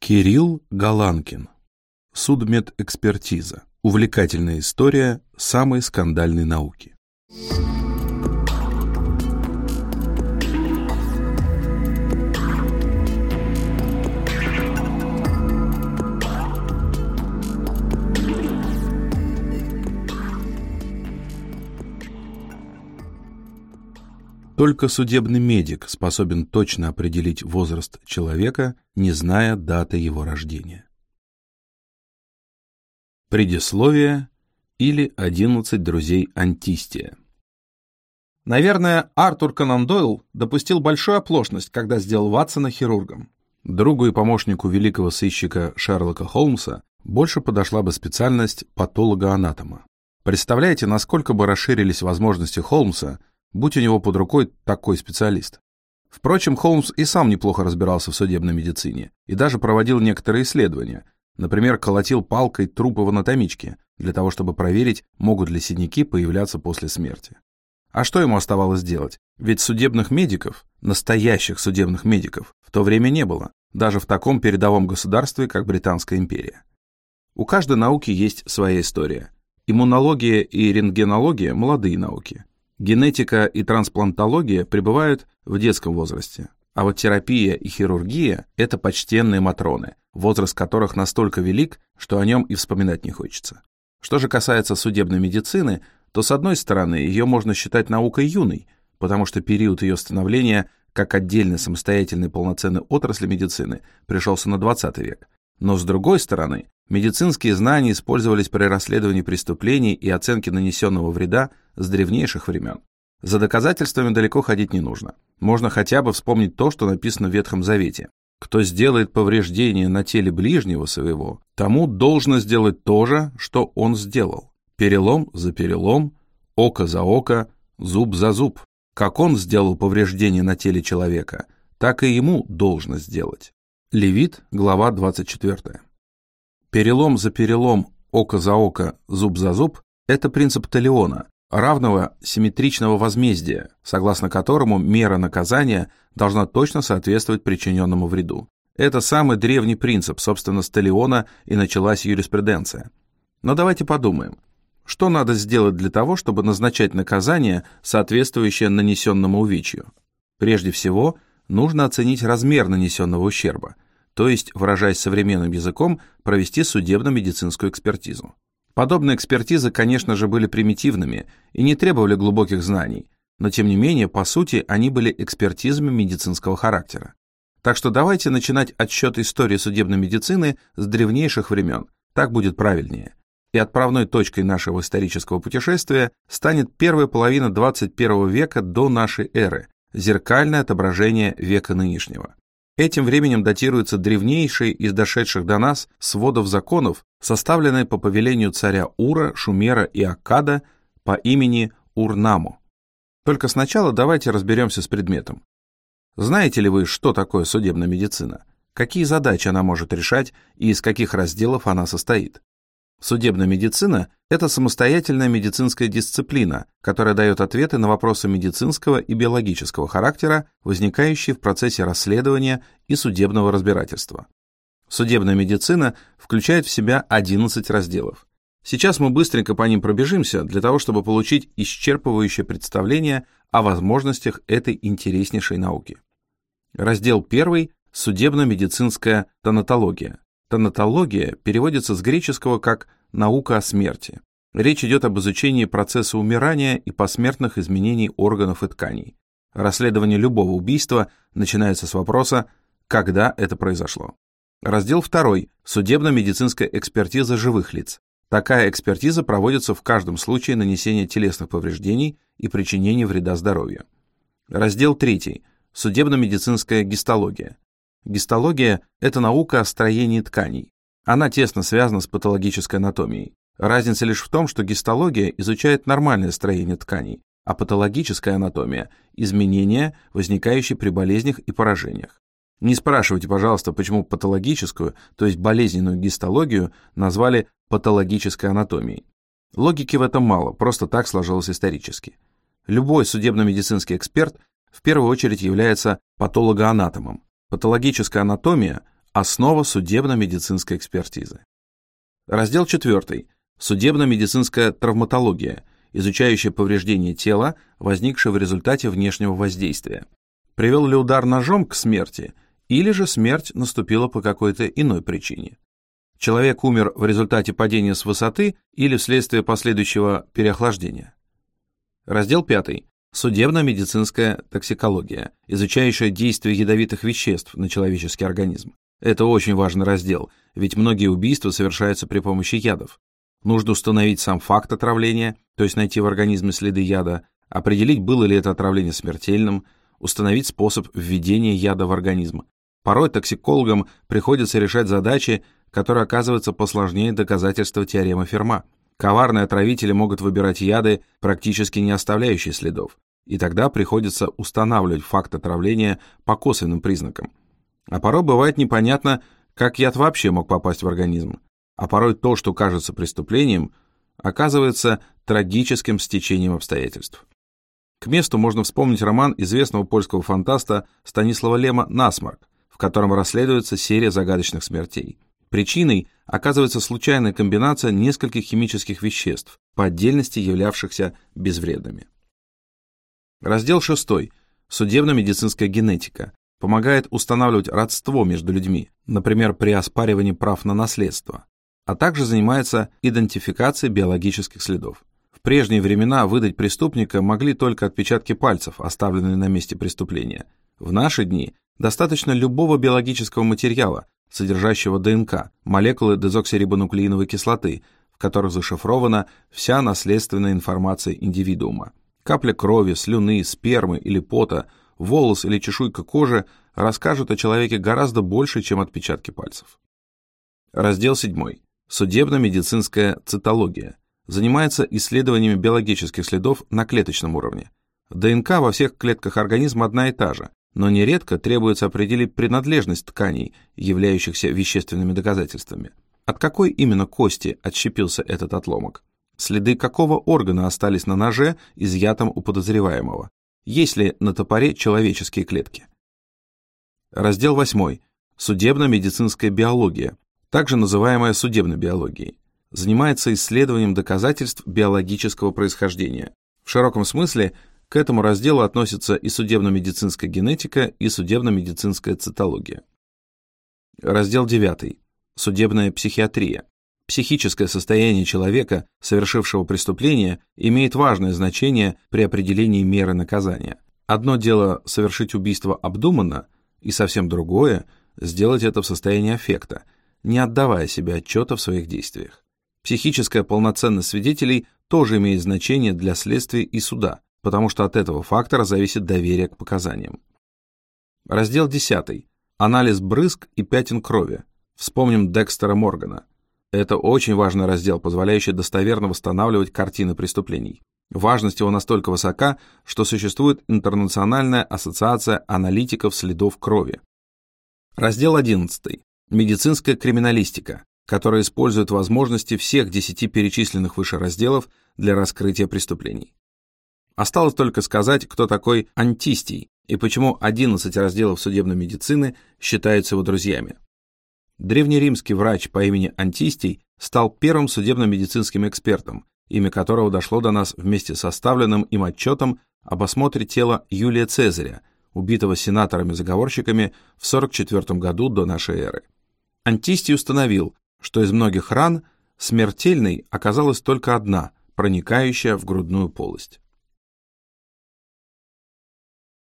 Кирилл Галанкин. Судмедэкспертиза. Увлекательная история самой скандальной науки. Только судебный медик способен точно определить возраст человека, не зная даты его рождения. Предисловие или 11 друзей Антистия. Наверное, Артур Конан Дойл допустил большую оплошность, когда сделал Ватсона хирургом. Другу и помощнику великого сыщика Шерлока Холмса больше подошла бы специальность патолога-анатома. Представляете, насколько бы расширились возможности Холмса, будь у него под рукой такой специалист. Впрочем, Холмс и сам неплохо разбирался в судебной медицине и даже проводил некоторые исследования. Например, колотил палкой трупы в анатомичке, для того, чтобы проверить, могут ли синяки появляться после смерти. А что ему оставалось делать? Ведь судебных медиков, настоящих судебных медиков, в то время не было, даже в таком передовом государстве, как Британская империя. У каждой науки есть своя история. Иммунология и рентгенология – молодые науки. Генетика и трансплантология пребывают в детском возрасте, а вот терапия и хирургия – это почтенные матроны, возраст которых настолько велик, что о нем и вспоминать не хочется. Что же касается судебной медицины, то с одной стороны ее можно считать наукой юной, потому что период ее становления как отдельной самостоятельной полноценной отрасли медицины пришелся на 20 век. Но с другой стороны, медицинские знания использовались при расследовании преступлений и оценке нанесенного вреда с древнейших времен. За доказательствами далеко ходить не нужно. Можно хотя бы вспомнить то, что написано в Ветхом Завете. «Кто сделает повреждение на теле ближнего своего, тому должно сделать то же, что он сделал. Перелом за перелом, око за око, зуб за зуб. Как он сделал повреждение на теле человека, так и ему должно сделать». Левит, глава 24. Перелом за перелом, око за око, зуб за зуб – это принцип Талиона, равного симметричного возмездия, согласно которому мера наказания должна точно соответствовать причиненному вреду. Это самый древний принцип, собственно, с Талиона и началась юриспруденция. Но давайте подумаем, что надо сделать для того, чтобы назначать наказание, соответствующее нанесенному увечью? Прежде всего, нужно оценить размер нанесенного ущерба, то есть, выражаясь современным языком, провести судебно-медицинскую экспертизу. Подобные экспертизы, конечно же, были примитивными и не требовали глубоких знаний, но тем не менее, по сути, они были экспертизами медицинского характера. Так что давайте начинать отсчет истории судебной медицины с древнейших времен, так будет правильнее. И отправной точкой нашего исторического путешествия станет первая половина 21 века до нашей эры, зеркальное отображение века нынешнего. Этим временем датируются древнейшие из дошедших до нас сводов законов, составленные по повелению царя Ура, Шумера и Аккада по имени Ур-Наму. Только сначала давайте разберемся с предметом. Знаете ли вы, что такое судебная медицина? Какие задачи она может решать и из каких разделов она состоит? Судебная медицина – это самостоятельная медицинская дисциплина, которая дает ответы на вопросы медицинского и биологического характера, возникающие в процессе расследования и судебного разбирательства. Судебная медицина включает в себя 11 разделов. Сейчас мы быстренько по ним пробежимся, для того, чтобы получить исчерпывающее представление о возможностях этой интереснейшей науки. Раздел 1 – судебно-медицинская тонатология. Тонатология переводится с греческого как «наука о смерти». Речь идет об изучении процесса умирания и посмертных изменений органов и тканей. Расследование любого убийства начинается с вопроса «когда это произошло?». Раздел 2 – судебно-медицинская экспертиза живых лиц. Такая экспертиза проводится в каждом случае нанесения телесных повреждений и причинения вреда здоровью. Раздел 3 – судебно-медицинская гистология. Гистология – это наука о строении тканей. Она тесно связана с патологической анатомией. Разница лишь в том, что гистология изучает нормальное строение тканей, а патологическая анатомия – изменения, возникающие при болезнях и поражениях. Не спрашивайте, пожалуйста, почему патологическую, то есть болезненную гистологию, назвали патологической анатомией. Логики в этом мало, просто так сложилось исторически. Любой судебно-медицинский эксперт в первую очередь является патологоанатомом. Патологическая анатомия Основа судебно-медицинской экспертизы. Раздел 4. Судебно-медицинская травматология, изучающая повреждения тела, возникшие в результате внешнего воздействия. Привел ли удар ножом к смерти, или же смерть наступила по какой-то иной причине. Человек умер в результате падения с высоты или вследствие последующего переохлаждения. Раздел 5. Судебно-медицинская токсикология, изучающая действие ядовитых веществ на человеческий организм. Это очень важный раздел, ведь многие убийства совершаются при помощи ядов. Нужно установить сам факт отравления, то есть найти в организме следы яда, определить, было ли это отравление смертельным, установить способ введения яда в организм. Порой токсикологам приходится решать задачи, которые оказываются посложнее доказательства теоремы Ферма. Коварные отравители могут выбирать яды, практически не оставляющие следов, и тогда приходится устанавливать факт отравления по косвенным признакам. А порой бывает непонятно, как яд вообще мог попасть в организм. А порой то, что кажется преступлением, оказывается трагическим стечением обстоятельств. К месту можно вспомнить роман известного польского фантаста Станислава Лема «Насморк», в котором расследуется серия загадочных смертей. Причиной оказывается случайная комбинация нескольких химических веществ, по отдельности являвшихся безвредными. Раздел 6. Судебно-медицинская генетика. Помогает устанавливать родство между людьми, например, при оспаривании прав на наследство, а также занимается идентификацией биологических следов. В прежние времена выдать преступника могли только отпечатки пальцев, оставленные на месте преступления. В наши дни достаточно любого биологического материала, содержащего ДНК, молекулы дезоксирибонуклеиновой кислоты, в которых зашифрована вся наследственная информация индивидуума. Капля крови, слюны, спермы или пота, волос или чешуйка кожи расскажут о человеке гораздо больше, чем отпечатки пальцев. Раздел 7. Судебно-медицинская цитология. Занимается исследованиями биологических следов на клеточном уровне. ДНК во всех клетках организма одна и та же, но нередко требуется определить принадлежность тканей, являющихся вещественными доказательствами. От какой именно кости отщепился этот отломок? Следы какого органа остались на ноже, изъятом у подозреваемого? Есть ли на топоре человеческие клетки? Раздел 8. Судебно-медицинская биология, также называемая судебной биологией. Занимается исследованием доказательств биологического происхождения. В широком смысле к этому разделу относятся и судебно-медицинская генетика, и судебно-медицинская цитология. Раздел 9. Судебная психиатрия. Психическое состояние человека, совершившего преступление, имеет важное значение при определении меры наказания. Одно дело совершить убийство обдуманно, и совсем другое – сделать это в состоянии аффекта, не отдавая себе отчета в своих действиях. Психическая полноценность свидетелей тоже имеет значение для следствия и суда, потому что от этого фактора зависит доверие к показаниям. Раздел 10. Анализ брызг и пятен крови. Вспомним Декстера Моргана. Это очень важный раздел, позволяющий достоверно восстанавливать картины преступлений. Важность его настолько высока, что существует Интернациональная ассоциация аналитиков следов крови. Раздел 11. Медицинская криминалистика, которая использует возможности всех 10 перечисленных выше разделов для раскрытия преступлений. Осталось только сказать, кто такой Антистий и почему 11 разделов судебной медицины считаются его друзьями. Древнеримский врач по имени Антистий стал первым судебно-медицинским экспертом, имя которого дошло до нас вместе с составленным им отчетом об осмотре тела Юлия Цезаря, убитого сенаторами-заговорщиками в 44 году до нашей эры. Антистий установил, что из многих ран смертельной оказалась только одна, проникающая в грудную полость.